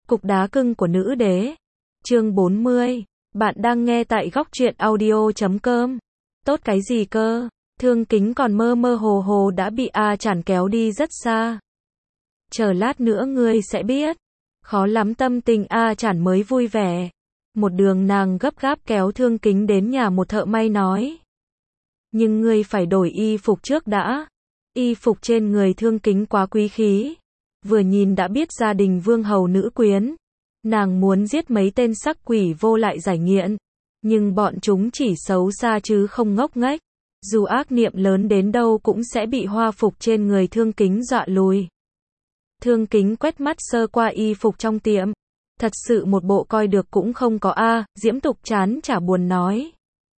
Cục đá cưng của nữ đế. Chương 40. Bạn đang nghe tại góc truyện audio.com. Tốt cái gì cơ? Thương Kính còn mơ mơ hồ hồ đã bị A Chản kéo đi rất xa. Chờ lát nữa ngươi sẽ biết. Khó lắm tâm tình A Chản mới vui vẻ. Một đường nàng gấp gáp kéo Thương Kính đến nhà một thợ may nói. Nhưng ngươi phải đổi y phục trước đã. Y phục trên người Thương Kính quá quý khí. Vừa nhìn đã biết gia đình vương hầu nữ quyến. Nàng muốn giết mấy tên sắc quỷ vô lại giải nghiện. Nhưng bọn chúng chỉ xấu xa chứ không ngốc nghếch. Dù ác niệm lớn đến đâu cũng sẽ bị hoa phục trên người Thương Kính dọa lùi. Thương Kính quét mắt sơ qua y phục trong tiệm. Thật sự một bộ coi được cũng không có a. Diễm Tục chán chả buồn nói.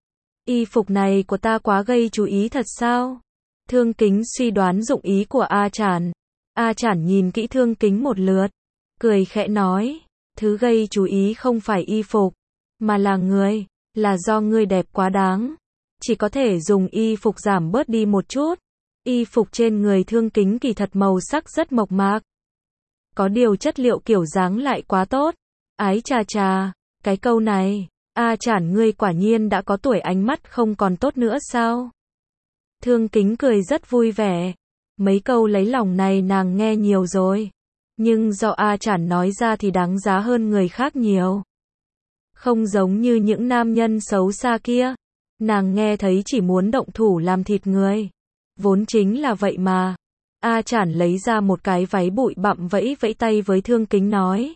Y phục này của ta quá gây chú ý thật sao? Thương Kính suy đoán dụng ý của A Chản. A Chản nhìn kỹ Thương Kính một lượt. Cười khẽ nói. Thứ gây chú ý không phải y phục. Mà là người. Là do ngươi đẹp quá đáng. Chỉ có thể dùng y phục giảm bớt đi một chút. Y phục trên người Thương Kính kỳ thật màu sắc rất mộc mạc. Có điều chất liệu kiểu dáng lại quá tốt. Ái chà chà. Cái câu này. A Chản ngươi quả nhiên đã có tuổi ánh mắt không còn tốt nữa sao? Thương Kính cười rất vui vẻ. Mấy câu lấy lòng này nàng nghe nhiều rồi. Nhưng do A Chản nói ra thì đáng giá hơn người khác nhiều. Không giống như những nam nhân xấu xa kia. Nàng nghe thấy chỉ muốn động thủ làm thịt người. Vốn chính là vậy mà. A Chản lấy ra một cái váy bụi bặm vẫy vẫy tay với Thương Kính nói.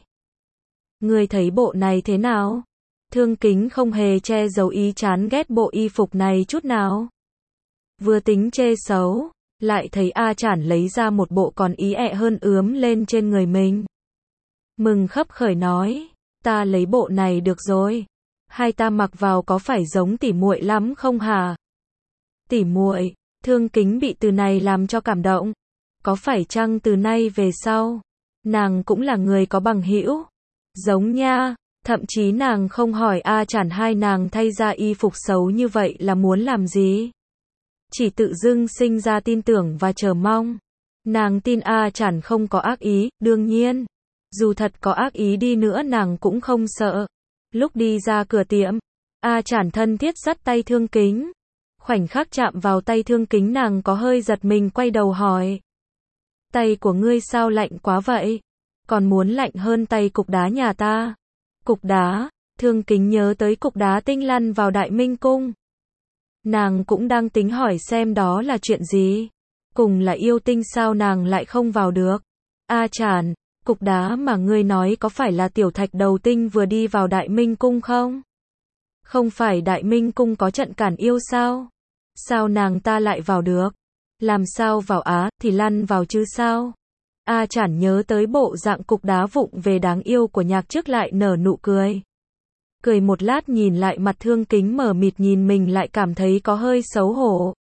Ngươi thấy bộ này thế nào? Thương Kính không hề che giấu ý chán ghét bộ y phục này chút nào. Vừa tính chê xấu, lại thấy A Chản lấy ra một bộ còn ý ẹ hơn ướm lên trên người mình. Mừng khấp khởi nói, ta lấy bộ này được rồi. Hai ta mặc vào có phải giống tỉ muội lắm không hả? Tỉ muội, Thương Kính bị từ này làm cho cảm động. Có phải chăng từ nay về sau, nàng cũng là người có bằng hữu? Giống nha. Thậm chí nàng không hỏi A Chản hai nàng thay ra y phục xấu như vậy là muốn làm gì. Chỉ tự dưng sinh ra tin tưởng và chờ mong. Nàng tin A Chản không có ác ý, đương nhiên. Dù thật có ác ý đi nữa nàng cũng không sợ. Lúc đi ra cửa tiệm, A Chản thân thiết dắt tay Thương Kính. Khoảnh khắc chạm vào tay Thương Kính nàng có hơi giật mình quay đầu hỏi. Tay của ngươi sao lạnh quá vậy? Còn muốn lạnh hơn tay cục đá nhà ta. Cục đá, Thương Kính nhớ tới cục đá tinh lăn vào Đại Minh Cung. Nàng cũng đang tính hỏi xem đó là chuyện gì. Cùng là yêu tinh sao nàng lại không vào được. A Chản, cục đá mà ngươi nói có phải là tiểu thạch đầu tinh vừa đi vào Đại Minh Cung không? Không phải Đại Minh Cung có trận cản yêu sao? Sao nàng ta lại vào được? Làm sao vào á, thì lăn vào chứ sao? A Chản nhớ tới bộ dạng cục đá vụng về đáng yêu của Nhạc Trước lại nở nụ cười. Cười một lát nhìn lại mặt Thương Kính mờ mịt nhìn mình lại cảm thấy có hơi xấu hổ.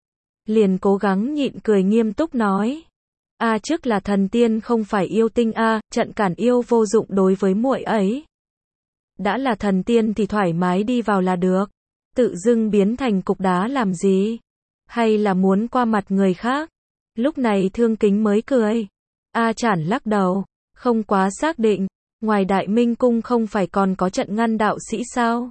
Liền cố gắng nhịn cười nghiêm túc nói. A Trước là thần tiên không phải yêu tinh a, trận cản yêu vô dụng đối với muội ấy. Đã là thần tiên thì thoải mái đi vào là được. Tự dưng biến thành cục đá làm gì? Hay là muốn qua mặt người khác? Lúc này Thương Kính mới cười. A Chản lắc đầu, không quá xác định, ngoài Đại Minh Cung không phải còn có trận ngăn đạo sĩ sao?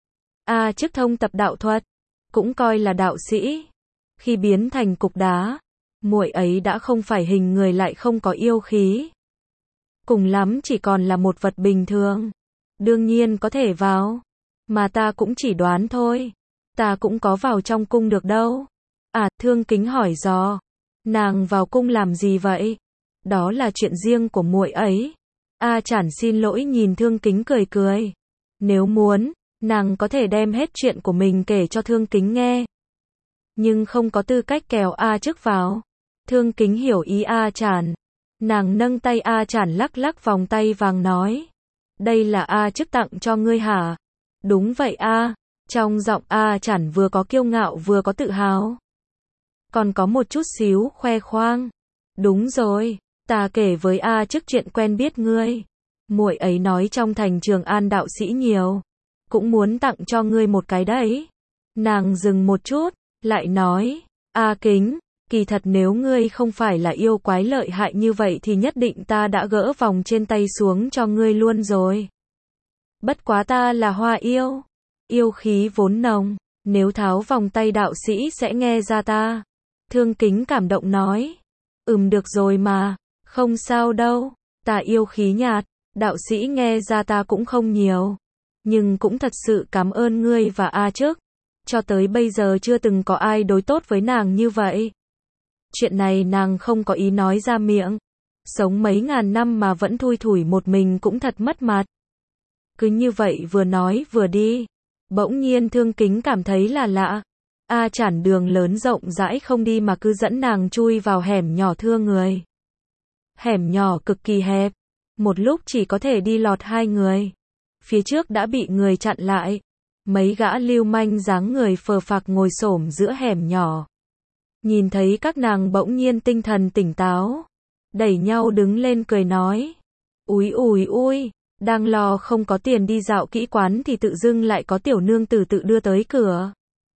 A Trước thông tập đạo thuật, cũng coi là đạo sĩ. Khi biến thành cục đá, muội ấy đã không phải hình người lại không có yêu khí. Cùng lắm chỉ còn là một vật bình thường. Đương nhiên có thể vào, mà ta cũng chỉ đoán thôi. Ta cũng có vào trong cung được đâu. À, Thương Kính hỏi dò, nàng vào cung làm gì vậy? Đó là chuyện riêng của muội ấy. A Chản xin lỗi nhìn Thương Kính cười cười. Nếu muốn, nàng có thể đem hết chuyện của mình kể cho Thương Kính nghe. Nhưng không có tư cách kéo A Trước vào. Thương Kính hiểu ý A Chản. Nàng nâng tay A Chản lắc lắc vòng tay vàng nói. Đây là A Trước tặng cho ngươi hả? Đúng vậy a. Trong giọng A Chản vừa có kiêu ngạo vừa có tự hào. Còn có một chút xíu khoe khoang. Đúng rồi. Ta kể với A Trước chuyện quen biết ngươi. Muội ấy nói trong thành Trường An đạo sĩ nhiều. Cũng muốn tặng cho ngươi một cái đấy. Nàng dừng một chút, lại nói. A Kính, Kỳ thật nếu ngươi không phải là yêu quái lợi hại như vậy thì nhất định ta đã gỡ vòng trên tay xuống cho ngươi luôn rồi. Bất quá ta là hoa yêu. Yêu khí vốn nồng. Nếu tháo vòng tay đạo sĩ sẽ nghe ra ta. Thương Kính cảm động nói. Được rồi mà. Không sao đâu. Ta yêu khí nhạt. Đạo sĩ nghe ra ta cũng không nhiều. Nhưng cũng thật sự cảm ơn ngươi và A Trức. Cho tới bây giờ chưa từng có ai đối tốt với nàng như vậy. Chuyện này nàng không có ý nói ra miệng. Sống mấy ngàn năm mà vẫn thui thủi một mình cũng thật mất mặt. Cứ như vậy vừa nói vừa đi. Bỗng nhiên Thương Kính cảm thấy là lạ. A Chản đường lớn rộng rãi không đi mà cứ dẫn nàng chui vào hẻm nhỏ thưa người. Hẻm nhỏ cực kỳ hẹp. Một lúc chỉ có thể đi lọt 2 người. Phía trước đã bị người chặn lại. Mấy gã lưu manh dáng người phờ phạc ngồi xổm giữa hẻm nhỏ. Nhìn thấy các nàng bỗng nhiên tinh thần tỉnh táo. Đẩy nhau đứng lên cười nói. Úi ùi ui, đang lo không có tiền đi dạo kỹ quán thì tự dưng lại có tiểu nương tử tự đưa tới cửa.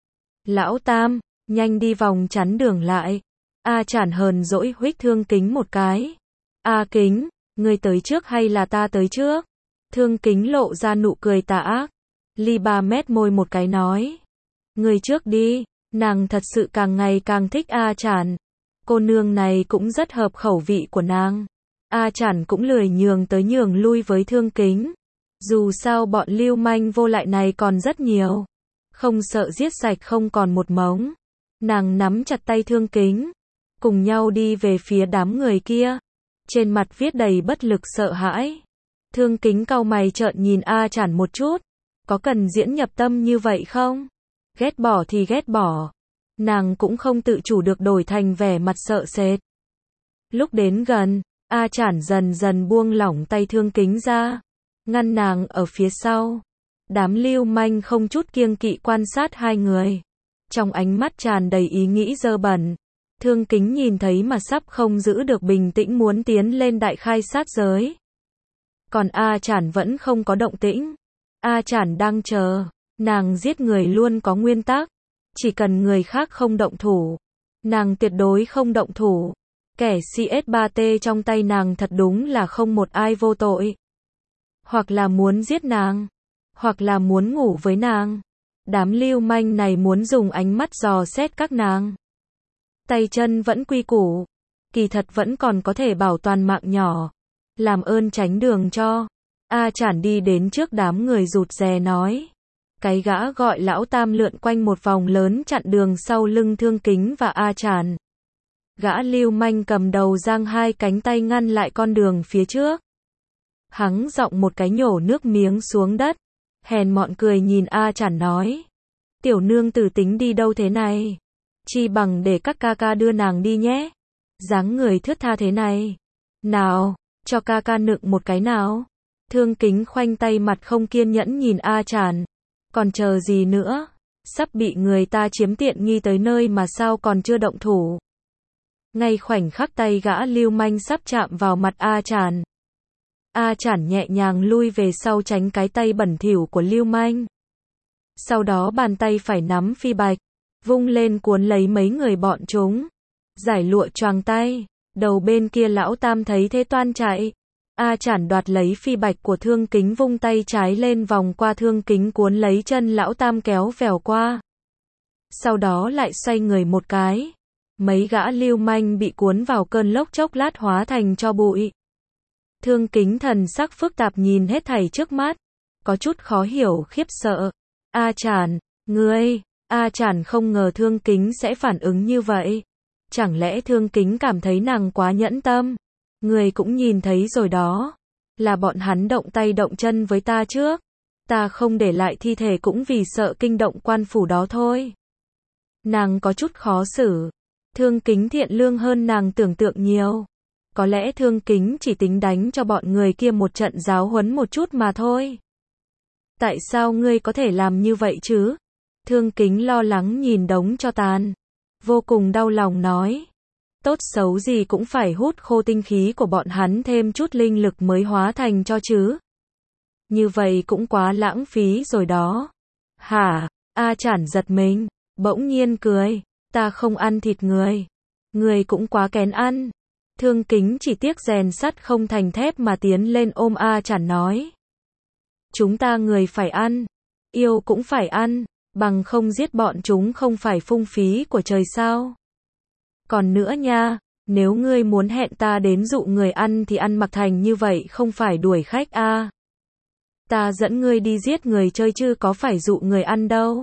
Lão Tam, nhanh đi vòng chắn đường lại. A Chản hờn dỗi huých Thương Kính một cái. A Kính, ngươi tới trước hay là ta tới trước? Thương Kính lộ ra nụ cười tà ác. Ly 3 mét môi một cái nói. Ngươi trước đi. Nàng thật sự càng ngày càng thích A Chản. Cô nương này cũng rất hợp khẩu vị của nàng. A Chản cũng lười nhường tới nhường lui với Thương Kính. Dù sao bọn lưu manh vô lại này còn rất nhiều. Không sợ giết sạch không còn một mống. Nàng nắm chặt tay Thương Kính. Cùng nhau đi về phía đám người kia. Trên mặt viết đầy bất lực sợ hãi. Thương Kính cau mày trợn nhìn A Chản một chút. Có cần diễn nhập tâm như vậy không? Ghét bỏ thì ghét bỏ. Nàng cũng không tự chủ được đổi thành vẻ mặt sợ sệt. Lúc đến gần, A Chản dần dần buông lỏng tay Thương Kính ra. Ngăn nàng ở phía sau. Đám lưu manh không chút kiêng kỵ quan sát 2 người. Trong ánh mắt tràn đầy ý nghĩ dơ bẩn. Thương Kính nhìn thấy mà sắp không giữ được bình tĩnh muốn tiến lên đại khai sát giới. Còn A Chản vẫn không có động tĩnh. A Chản đang chờ. Nàng giết người luôn có nguyên tắc. Chỉ cần người khác không động thủ. Nàng tuyệt đối không động thủ. Kẻ CS3T trong tay nàng thật đúng là không một ai vô tội. Hoặc là muốn giết nàng. Hoặc là muốn ngủ với nàng. Đám lưu manh này muốn dùng ánh mắt dò xét các nàng. Tay chân vẫn quy củ. Kỳ thật vẫn còn có thể bảo toàn mạng nhỏ. Làm ơn tránh đường cho. A Chản đi đến trước đám người rụt rè nói. Cái gã gọi Lão Tam lượn quanh một vòng lớn chặn đường sau lưng Thương Kính và A Chản. Gã lưu manh cầm đầu giang 2 cánh tay ngăn lại con đường phía trước. Hắn giọng một cái nhổ nước miếng xuống đất. Hèn mọn cười nhìn A Chản nói. Tiểu nương tử tính đi đâu thế này? Chi bằng để các ca ca đưa nàng đi nhé. Dáng người thướt tha thế này. Nào, cho ca ca nựng một cái nào. Thương Kính khoanh tay mặt không kiên nhẫn nhìn A Chản. Còn chờ gì nữa? Sắp bị người ta chiếm tiện nghi tới nơi mà sao còn chưa động thủ. Ngay khoảnh khắc tay gã lưu manh sắp chạm vào mặt A Chản. A Chản nhẹ nhàng lui về sau tránh cái tay bẩn thỉu của lưu manh. Sau đó bàn tay phải nắm phi bạch. Vung lên cuốn lấy mấy người bọn chúng. Giải lụa choàng tay. Đầu bên kia Lão Tam thấy thế toan chạy. A Chản đoạt lấy phi bạch của Thương Kính vung tay trái lên vòng qua Thương Kính cuốn lấy chân Lão Tam kéo vèo qua. Sau đó lại xoay người một cái. Mấy gã lưu manh bị cuốn vào cơn lốc chốc lát hóa thành tro bụi. Thương Kính thần sắc phức tạp nhìn hết thảy trước mắt. Có chút khó hiểu khiếp sợ. A Chản, ngươi... A Chản không ngờ Thương Kính sẽ phản ứng như vậy. Chẳng lẽ Thương Kính cảm thấy nàng quá nhẫn tâm? Người cũng nhìn thấy rồi đó. Là bọn hắn động tay động chân với ta trước. Ta không để lại thi thể cũng vì sợ kinh động quan phủ đó thôi. Nàng có chút khó xử. Thương Kính thiện lương hơn nàng tưởng tượng nhiều. Có lẽ Thương Kính chỉ tính đánh cho bọn người kia một trận giáo huấn một chút mà thôi. Tại sao ngươi có thể làm như vậy chứ? Thương Kính lo lắng nhìn đống tro tàn. Vô cùng đau lòng nói. Tốt xấu gì cũng phải hút khô tinh khí của bọn hắn thêm chút linh lực mới hóa thành cho chứ. Như vậy cũng quá lãng phí rồi đó. Hả? A Chản giật mình. Bỗng nhiên cười. Ta không ăn thịt người. Người cũng quá kén ăn. Thương Kính chỉ tiếc rèn sắt không thành thép mà tiến lên ôm A Chản nói. Chúng ta người phải ăn, yêu cũng phải ăn, bằng không giết bọn chúng không phải phung phí của trời sao. Còn nữa nha, nếu ngươi muốn hẹn ta đến dụ người ăn thì ăn mặc thành như vậy không phải đuổi khách a. Ta dẫn ngươi đi giết người chơi chứ có phải dụ người ăn đâu.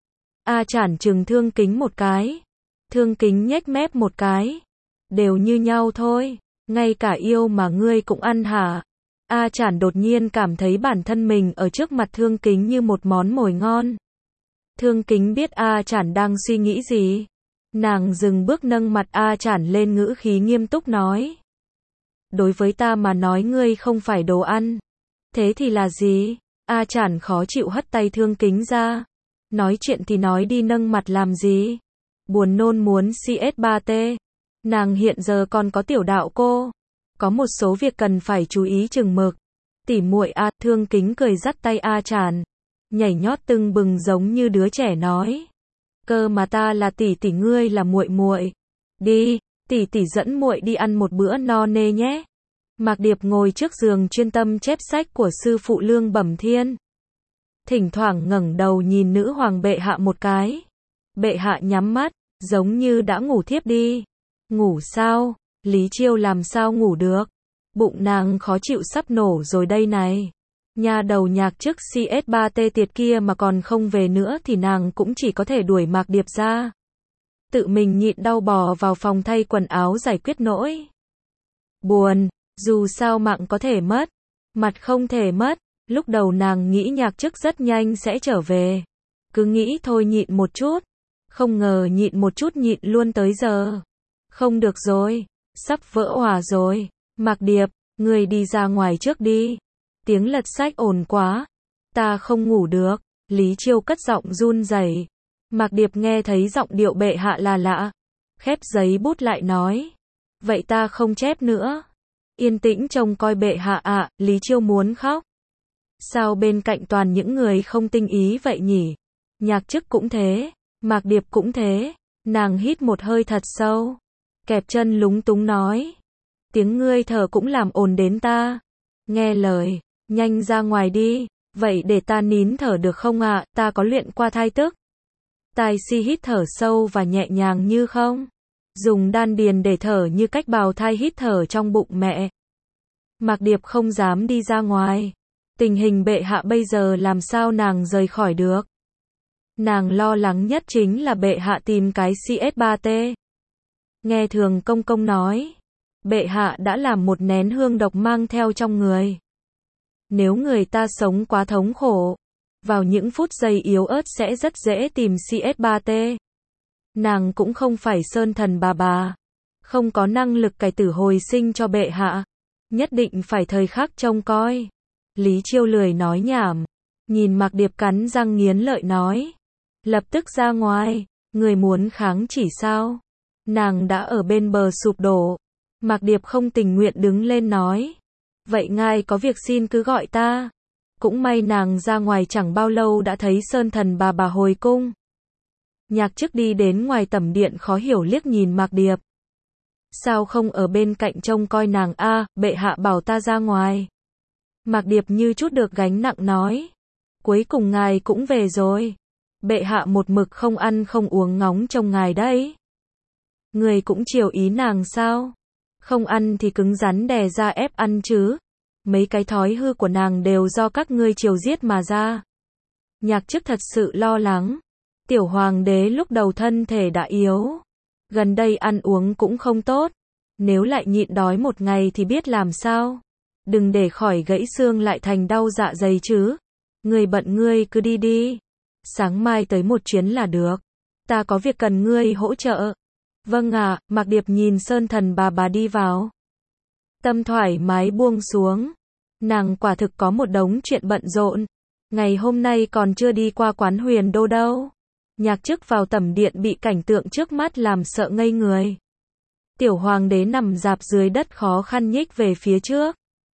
A Chản trừng Thương Kính một cái. Thương Kính nhếch mép một cái. Đều như nhau thôi, ngay cả yêu mà ngươi cũng ăn hả? A Chản đột nhiên cảm thấy bản thân mình ở trước mặt Thương Kính như một món mồi ngon. Thương Kính biết A Chản đang suy nghĩ gì. Nàng dừng bước nâng mặt A Chản lên ngữ khí nghiêm túc nói. Đối với ta mà nói ngươi không phải đồ ăn. Thế thì là gì? A Chản khó chịu hất tay Thương Kính ra. Nói chuyện thì nói đi nâng mặt làm gì? Buồn nôn muốn CS3T. Nàng hiện giờ còn có tiểu đạo cô. Có một số việc cần phải chú ý chừng mực. Tỉ muội A, Thương Kính cười dắt tay A Chản. Nhảy nhót tưng bừng giống như đứa trẻ nói. Cơ mà ta là tỷ tỷ ngươi là muội muội. Đi, tỷ tỷ dẫn muội đi ăn một bữa no nê nhé. Mạc Điệp ngồi trước giường chuyên tâm chép sách của sư phụ Lương Bẩm Thiên. Thỉnh thoảng ngẩng đầu nhìn nữ hoàng bệ hạ một cái. Bệ hạ nhắm mắt, giống như đã ngủ thiếp đi. Ngủ sao? Lý Chiêu làm sao ngủ được? Bụng nàng khó chịu sắp nổ rồi đây này. Nhà đầu nhạc chức CS3T tiệt kia mà còn không về nữa thì nàng cũng chỉ có thể đuổi Mạc Điệp ra. Tự mình nhịn đau bò vào phòng thay quần áo giải quyết nỗi buồn, dù sao mạng có thể mất, mặt không thể mất. Lúc đầu nàng nghĩ nhạc chức rất nhanh sẽ trở về. Cứ nghĩ thôi nhịn một chút. Không ngờ nhịn một chút nhịn luôn tới giờ. Không được rồi, sắp vỡ òa rồi. Mạc Điệp, người đi ra ngoài trước đi. Tiếng lật sách ồn quá. Ta không ngủ được. Lý Chiêu cất giọng run rẩy. Mạc Điệp nghe thấy giọng điệu bệ hạ là lạ. Khép giấy bút lại nói. Vậy ta không chép nữa. Yên tĩnh trông coi bệ hạ ạ. Lý Chiêu muốn khóc. Sao bên cạnh toàn những người không tinh ý vậy nhỉ? Nhạc chức cũng thế. Mạc Điệp cũng thế. Nàng hít một hơi thật sâu. Kẹp chân lúng túng nói. Tiếng ngươi thở cũng làm ồn đến ta. Nghe lời. Nhanh ra ngoài đi. Vậy để ta nín thở được không ạ? Ta có luyện qua thai tức. Tài si hít thở sâu và nhẹ nhàng như không. Dùng đan điền để thở như cách bào thai hít thở trong bụng mẹ. Mạc Điệp không dám đi ra ngoài. Tình hình bệ hạ bây giờ làm sao nàng rời khỏi được. Nàng lo lắng nhất chính là bệ hạ tìm cái CS3T. Nghe Thường Công Công nói. Bệ hạ đã làm một nén hương độc mang theo trong người. Nếu người ta sống quá thống khổ, vào những phút giây yếu ớt sẽ rất dễ tìm CS3T. Nàng cũng không phải sơn thần bà. Không có năng lực cải tử hồi sinh cho bệ hạ. Nhất định phải thời khắc trông coi. Lý Chiêu lười nói nhảm. Nhìn Mạc Điệp cắn răng nghiến lợi nói. Lập tức ra ngoài. Người muốn kháng chỉ sao? Nàng đã ở bên bờ sụp đổ. Mạc Điệp không tình nguyện đứng lên nói. Vậy ngài có việc xin cứ gọi ta. Cũng may nàng ra ngoài chẳng bao lâu đã thấy sơn thần bà hồi cung. Nhạc chức đi đến ngoài tẩm điện khó hiểu liếc nhìn Mạc Điệp. Sao không ở bên cạnh trông coi nàng a? Bệ hạ bảo ta ra ngoài. Mạc Điệp như chút được gánh nặng nói. Cuối cùng ngài cũng về rồi. Bệ hạ một mực không ăn không uống ngóng trông ngài đấy. Người cũng chiều ý nàng sao? Không ăn thì cứng rắn đè ra ép ăn chứ. Mấy cái thói hư của nàng đều do các ngươi chiều giết mà ra. Nhạc chức thật sự lo lắng. Tiểu hoàng đế lúc đầu thân thể đã yếu. Gần đây ăn uống cũng không tốt. Nếu lại nhịn đói một ngày thì biết làm sao. Đừng để khỏi gãy xương lại thành đau dạ dày chứ. Người bận ngươi cứ đi đi. Sáng mai tới một chuyến là được. Ta có việc cần ngươi hỗ trợ. Vâng ạ. Mạc Điệp nhìn sơn thần bà đi vào. Tâm thoải mái buông xuống. Nàng quả thực có một đống chuyện bận rộn. Ngày hôm nay còn chưa đi qua quán Huyền Đô đâu. Nhạc chức vào tẩm điện bị cảnh tượng trước mắt làm sợ ngây người. Tiểu hoàng đế nằm rạp dưới đất khó khăn nhích về phía trước.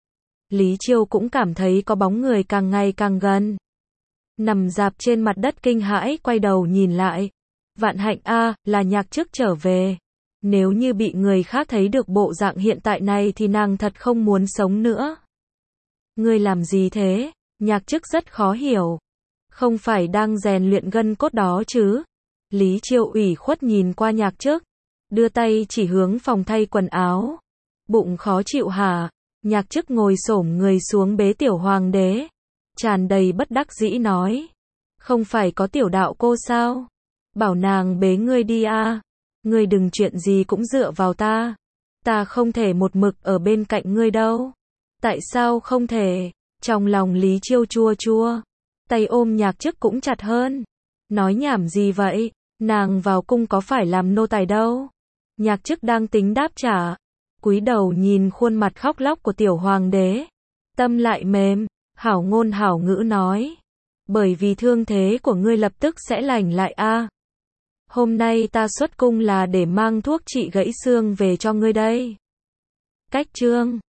Lý Chiêu cũng cảm thấy có bóng người càng ngày càng gần. Nằm rạp trên mặt đất kinh hãi quay đầu nhìn lại. Vạn hạnh a, là nhạc chức trở về. Nếu như bị người khác thấy được bộ dạng hiện tại này thì nàng thật không muốn sống nữa. Ngươi làm gì thế? Nhạc Chức rất khó hiểu. Không phải đang rèn luyện gân cốt đó chứ? Lý Chiêu ủy khuất nhìn qua Nhạc Chức, đưa tay chỉ hướng phòng thay quần áo. Bụng khó chịu hả? Nhạc Chức ngồi xổm người xuống bế tiểu hoàng đế, tràn đầy bất đắc dĩ nói. Không phải có tiểu đạo cô sao? Bảo nàng bế ngươi đi à? Ngươi đừng chuyện gì cũng dựa vào ta. Ta không thể một mực ở bên cạnh ngươi đâu. Tại sao không thể? Trong lòng Lý Chiêu chua chua, tay ôm Nhạc Chức cũng chặt hơn. Nói nhảm gì vậy? Nàng vào cung có phải làm nô tài đâu. Nhạc Chức đang tính đáp trả, cúi đầu nhìn khuôn mặt khóc lóc của tiểu hoàng đế, tâm lại mềm, hảo ngôn hảo ngữ nói. Bởi vì thương thế của ngươi lập tức sẽ lành lại a. Hôm nay ta xuất cung là để mang thuốc trị gãy xương về cho ngươi đây. Cách chương